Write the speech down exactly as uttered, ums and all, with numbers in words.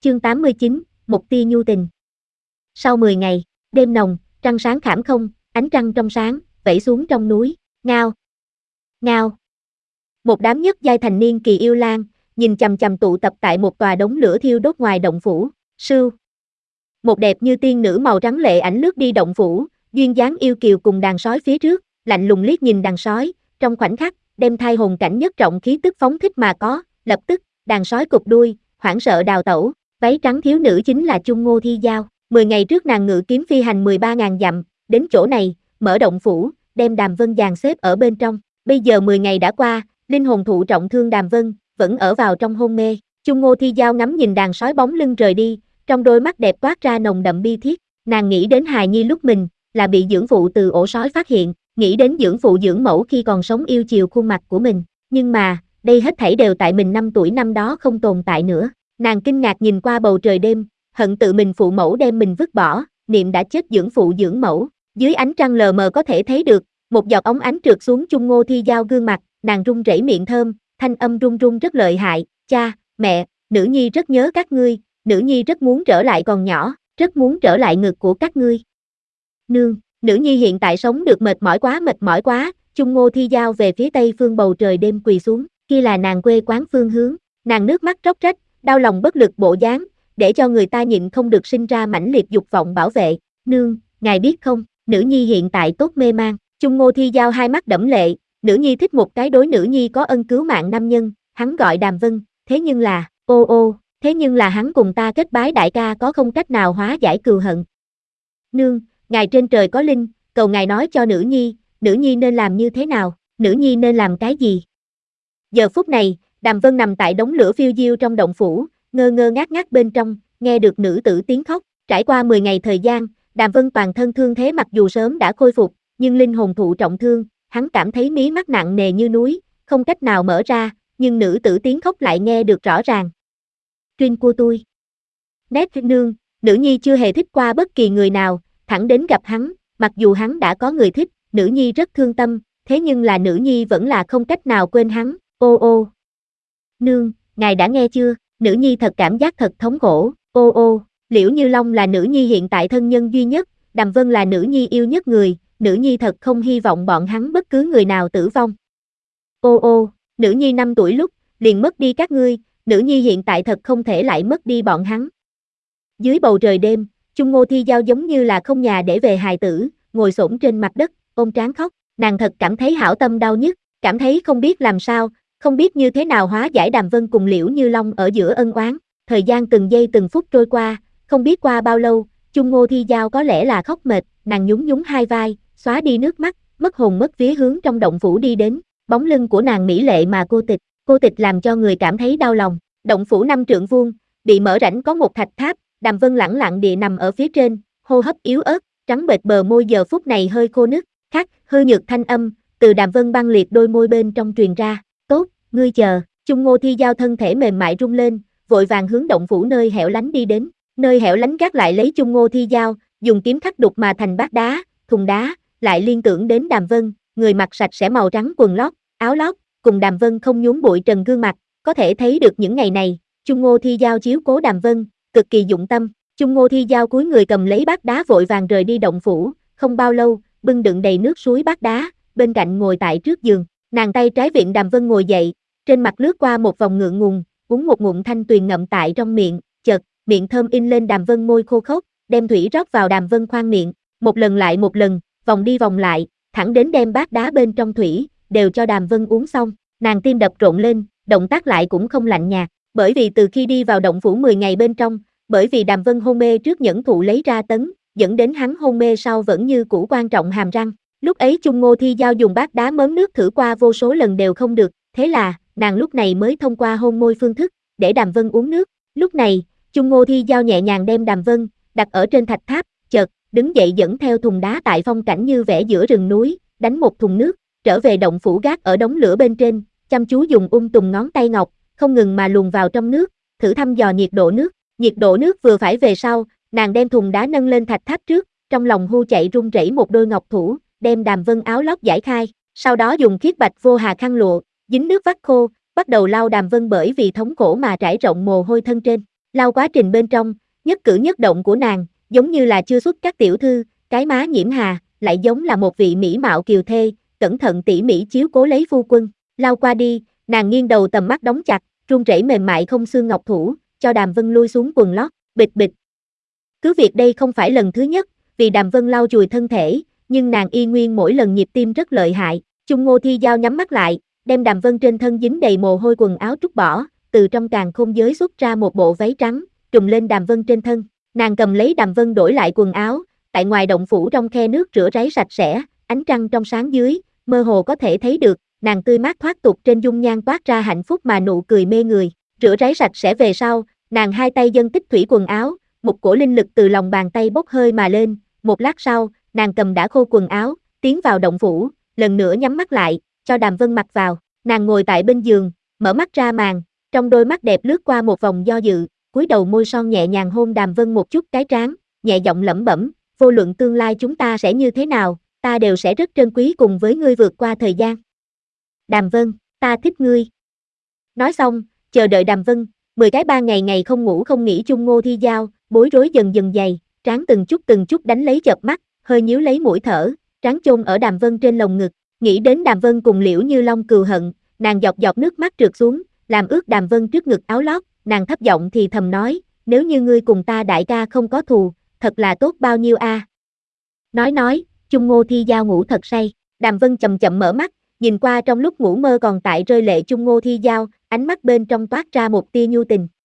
Chương tám mươi chín, một tia nhu tình. Sau mười ngày, đêm nồng, trăng sáng khảm không, ánh trăng trong sáng, vẩy xuống trong núi, ngao, ngao. Một đám nhất giai thành niên kỳ yêu lang, nhìn chằm chằm tụ tập tại một tòa đống lửa thiêu đốt ngoài động phủ, sưu. Một đẹp như tiên nữ màu trắng lệ ảnh lướt đi động phủ, duyên dáng yêu kiều cùng đàn sói phía trước, lạnh lùng liếc nhìn đàn sói, trong khoảnh khắc, đem thai hồn cảnh nhất trọng khí tức phóng thích mà có, lập tức, đàn sói cụp đuôi, hoảng sợ đào tẩu, váy trắng thiếu nữ chính là Chung Ngô Thi Giao. Mười ngày trước nàng ngự kiếm phi hành mười ba ngàn dặm, đến chỗ này, mở động phủ, đem Đàm Vân dàn xếp ở bên trong. Bây giờ mười ngày đã qua, linh hồn thụ trọng thương Đàm Vân, vẫn ở vào trong hôn mê. Chung Ngô Thi Giao ngắm nhìn đàn sói bóng lưng rời đi, trong đôi mắt đẹp toát ra nồng đậm bi thiết. Nàng nghĩ đến hài nhi lúc mình, là bị dưỡng phụ từ ổ sói phát hiện, nghĩ đến dưỡng phụ dưỡng mẫu khi còn sống yêu chiều khuôn mặt của mình. Nhưng mà, đây hết thảy đều tại mình năm tuổi năm đó không tồn tại nữa. Nàng kinh ngạc nhìn qua bầu trời đêm, hận tự mình phụ mẫu đem mình vứt bỏ, niệm đã chết dưỡng phụ dưỡng mẫu. Dưới ánh trăng lờ mờ có thể thấy được, một giọt óng ánh trượt xuống Chung Ngô Thi Giao gương mặt, nàng run rẩy miệng thơm, thanh âm run run rất lợi hại, cha, mẹ, nữ nhi rất nhớ các ngươi, nữ nhi rất muốn trở lại còn nhỏ, rất muốn trở lại ngực của các ngươi. Nương, nữ nhi hiện tại sống được mệt mỏi quá mệt mỏi quá, Chung Ngô Thi Giao về phía tây phương bầu trời đêm quỳ xuống, kia là nàng quê quán phương hướng, nàng nước mắt róc rách, đau lòng bất lực bộ dáng, để cho người ta nhịn không được sinh ra mãnh liệt dục vọng bảo vệ. Nương, ngài biết không, nữ nhi hiện tại tốt mê man. Chung Ngô Thi Giao hai mắt đẫm lệ, nữ nhi thích một cái đối nữ nhi có ân cứu mạng nam nhân, hắn gọi Đàm Vân, thế nhưng là, ô ô, thế nhưng là hắn cùng ta kết bái đại ca có không cách nào hóa giải cừu hận. Nương, ngài trên trời có linh, cầu ngài nói cho nữ nhi, nữ nhi nên làm như thế nào, nữ nhi nên làm cái gì. Giờ phút này, Đàm Vân nằm tại đống lửa phiêu diêu trong động phủ, ngơ ngơ ngác ngác bên trong, nghe được nữ tử tiếng khóc. Trải qua mười ngày thời gian, Đàm Vân toàn thân thương thế mặc dù sớm đã khôi phục, nhưng linh hồn thụ trọng thương, hắn cảm thấy mí mắt nặng nề như núi, không cách nào mở ra, nhưng nữ tử tiếng khóc lại nghe được rõ ràng. Truyên của tôi. Nét nương, nữ nhi chưa hề thích qua bất kỳ người nào, thẳng đến gặp hắn, mặc dù hắn đã có người thích, nữ nhi rất thương tâm, thế nhưng là nữ nhi vẫn là không cách nào quên hắn, ô ô. Nương, ngài đã nghe chưa, nữ nhi thật cảm giác thật thống khổ, ô ô, Liễu Như Long là nữ nhi hiện tại thân nhân duy nhất, Đàm Vân là nữ nhi yêu nhất người, nữ nhi thật không hy vọng bọn hắn bất cứ người nào tử vong. Ô ô, nữ nhi năm tuổi lúc, liền mất đi các ngươi, nữ nhi hiện tại thật không thể lại mất đi bọn hắn. Dưới bầu trời đêm, Chung Ngô Thi Giao giống như là không nhà để về hài tử, ngồi xổm trên mặt đất, ôm trán khóc, nàng thật cảm thấy hảo tâm đau nhức, cảm thấy không biết làm sao, không biết như thế nào hóa giải Đàm Vân cùng Liễu Như Long ở giữa ân oán. Thời gian từng giây từng phút trôi qua, không biết qua bao lâu, Chung Ngô Thi Giao có lẽ là khóc mệt, nàng nhún nhún hai vai, xóa đi nước mắt, mất hồn mất vía hướng trong động phủ đi đến, bóng lưng của nàng mỹ lệ mà cô tịch, cô tịch làm cho người cảm thấy đau lòng. Động phủ năm trượng vuông, bị mở rãnh có một thạch tháp, Đàm Vân lẳng lặng địa nằm ở phía trên, hô hấp yếu ớt, trắng bệch bờ môi giờ phút này hơi khô nứt, khắc, hư nhược thanh âm, từ Đàm Vân băng liệt đôi môi bên trong truyền ra, tốt, ngươi chờ. Chung Ngô Thi Giao thân thể mềm mại rung lên, vội vàng hướng động phủ nơi hẻo lánh đi đến, nơi hẻo lánh gác lại lấy Chung Ngô Thi Giao, dùng kiếm khắc đục mà thành bát đá, thùng đá, lại liên tưởng đến Đàm Vân, người mặc sạch sẽ màu trắng quần lót, áo lót, cùng Đàm Vân không nhúm bụi trần gương mặt, có thể thấy được những ngày này, Chung Ngô Thi Giao chiếu cố Đàm Vân, cực kỳ dụng tâm. Chung Ngô Thi Giao cúi người cầm lấy bát đá vội vàng rời đi động phủ, không bao lâu, bưng đựng đầy nước suối bát đá, bên cạnh ngồi tại trước giường, nàng tay trái vịn Đàm Vân ngồi dậy, trên mặt lướt qua một vòng ngượng ngùng, uống một ngụm thanh tuyền ngậm tại trong miệng, chợt, miệng thơm in lên Đàm Vân môi khô khốc, đem thủy rót vào Đàm Vân khoang miệng, một lần lại một lần, vòng đi vòng lại, thẳng đến đem bát đá bên trong thủy, đều cho Đàm Vân uống xong, nàng tim đập rộn lên, động tác lại cũng không lạnh nhạt, bởi vì từ khi đi vào động phủ mười ngày bên trong, bởi vì Đàm Vân hôn mê trước nhẫn thụ lấy ra tấn, dẫn đến hắn hôn mê sau vẫn như cũ quan trọng hàm răng. Lúc ấy Chung Ngô Thi Giao dùng bát đá mớm nước thử qua vô số lần đều không được, thế là, nàng lúc này mới thông qua hôn môi phương thức, để Đàm Vân uống nước. Lúc này, Chung Ngô Thi Giao nhẹ nhàng đem Đàm Vân, đặt ở trên thạch tháp, chợt, đứng dậy dẫn theo thùng đá tại phong cảnh như vẽ giữa rừng núi, đánh một thùng nước, trở về động phủ gác ở đống lửa bên trên, chăm chú dùng ung tùng ngón tay ngọc, không ngừng mà luồn vào trong nước, thử thăm dò nhiệt độ nước. Nhiệt độ nước vừa phải về sau, nàng đem thùng đá nâng lên thạch tháp trước, trong lòng hu chạy run rẩy một đôi ngọc thủ, đem Đàm Vân áo lót giải khai, sau đó dùng khiết bạch vô hà khăn lụa, dính nước vắt khô, bắt đầu lau Đàm Vân bởi vì thống khổ mà trải rộng mồ hôi thân trên. Lao quá trình bên trong, nhất cử nhất động của nàng, giống như là chưa xuất các tiểu thư, cái má nhiễm hà, lại giống là một vị mỹ mạo kiều thê, cẩn thận tỉ mỉ chiếu cố lấy phu quân. Lao qua đi, nàng nghiêng đầu tầm mắt đóng chặt, run rẩy mềm mại không xương ngọc thủ, cho Đàm Vân lui xuống quần lót, bịch bịch. Cứ việc đây không phải lần thứ nhất, vì Đàm Vân lau chùi thân thể, nhưng nàng y nguyên mỗi lần nhịp tim rất lợi hại. Chung Ngô Thi Giao nhắm mắt lại, đem Đàm Vân trên thân dính đầy mồ hôi quần áo trút bỏ, từ trong càn khôn giới xuất ra một bộ váy trắng, trùm lên Đàm Vân trên thân. Nàng cầm lấy Đàm Vân đổi lại quần áo, tại ngoài động phủ trong khe nước rửa ráy sạch sẽ, ánh trăng trong sáng dưới, mơ hồ có thể thấy được, nàng tươi mát thoát tục trên dung nhan toát ra hạnh phúc mà nụ cười mê người. Rửa ráy sạch sẽ về sau, nàng hai tay dâng tích thủy quần áo, một cổ linh lực từ lòng bàn tay bốc hơi mà lên, một lát sau, nàng cầm đã khô quần áo, tiến vào động phủ, lần nữa nhắm mắt lại, cho Đàm Vân mặc vào. Nàng ngồi tại bên giường, mở mắt ra màn, trong đôi mắt đẹp lướt qua một vòng do dự, cúi đầu môi son nhẹ nhàng hôn Đàm Vân một chút cái trán, nhẹ giọng lẩm bẩm, vô luận tương lai chúng ta sẽ như thế nào, ta đều sẽ rất trân quý cùng với ngươi vượt qua thời gian. Đàm Vân, ta thích ngươi. Nói xong, chờ đợi Đàm Vân, mười cái ba ngày ngày không ngủ không nghỉ Chung Ngô Thi Giao, bối rối dần dần dày, trán từng chút từng chút đánh lấy chợp mắt, hơi nhíu lấy mũi thở, trán chôn ở Đàm Vân trên lồng ngực, nghĩ đến Đàm Vân cùng Liễu Như Long cừu hận, nàng giọt giọt nước mắt trượt xuống, làm ướt Đàm Vân trước ngực áo lót, nàng thấp giọng thì thầm nói, nếu như ngươi cùng ta đại ca không có thù, thật là tốt bao nhiêu a. À. Nói nói, Chung Ngô Thi Giao ngủ thật say, Đàm Vân chậm chậm mở mắt, nhìn qua trong lúc ngủ mơ còn tại rơi lệ Chung Ngô Thi Giao, ánh mắt bên trong toát ra một tia nhu tình.